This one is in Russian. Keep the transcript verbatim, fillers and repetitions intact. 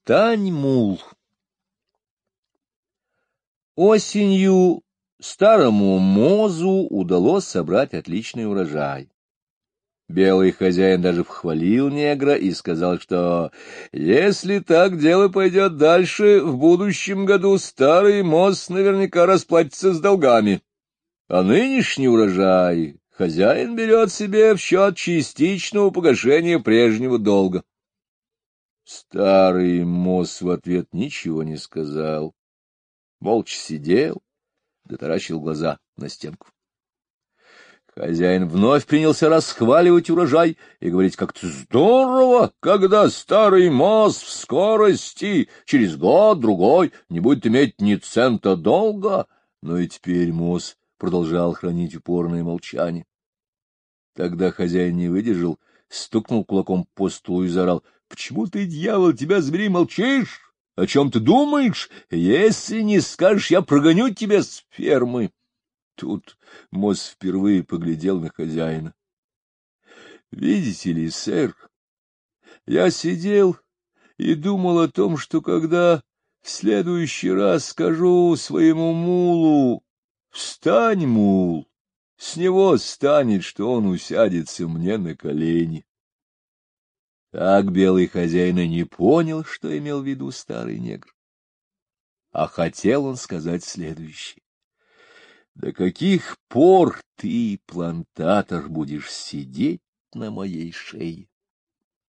Встань, мул! Осенью старому Мозу удалось собрать отличный урожай. Белый хозяин даже похвалил негра и сказал, что если так дело пойдет дальше, в будущем году старый Моз наверняка расплатится с долгами. А нынешний урожай хозяин берет себе в счет частичного погашения прежнего долга. Старый Моз в ответ ничего не сказал, молча сидел, да таращил глаза на стенку. Хозяин вновь принялся расхваливать урожай и говорить, как-то здорово, когда старый Моз в скорости, через год-другой, не будет иметь ни цента долга. Но и теперь Моз продолжал хранить упорное молчание. Тогда хозяин не выдержал, стукнул кулаком по столу и заорал: — Почему ты, дьявол, тебя зверей, молчишь? О чем ты думаешь? Если не скажешь, я прогоню тебя с фермы. Тут Моз впервые поглядел на хозяина. — Видите ли, сэр, я сидел и думал о том, что когда в следующий раз скажу своему мулу: «Встань, мул!», с него станет, что он усядется мне на колени. Так белый хозяин и не понял, что имел в виду старый негр. А хотел он сказать следующее: до каких пор ты, плантатор, будешь сидеть на моей шее?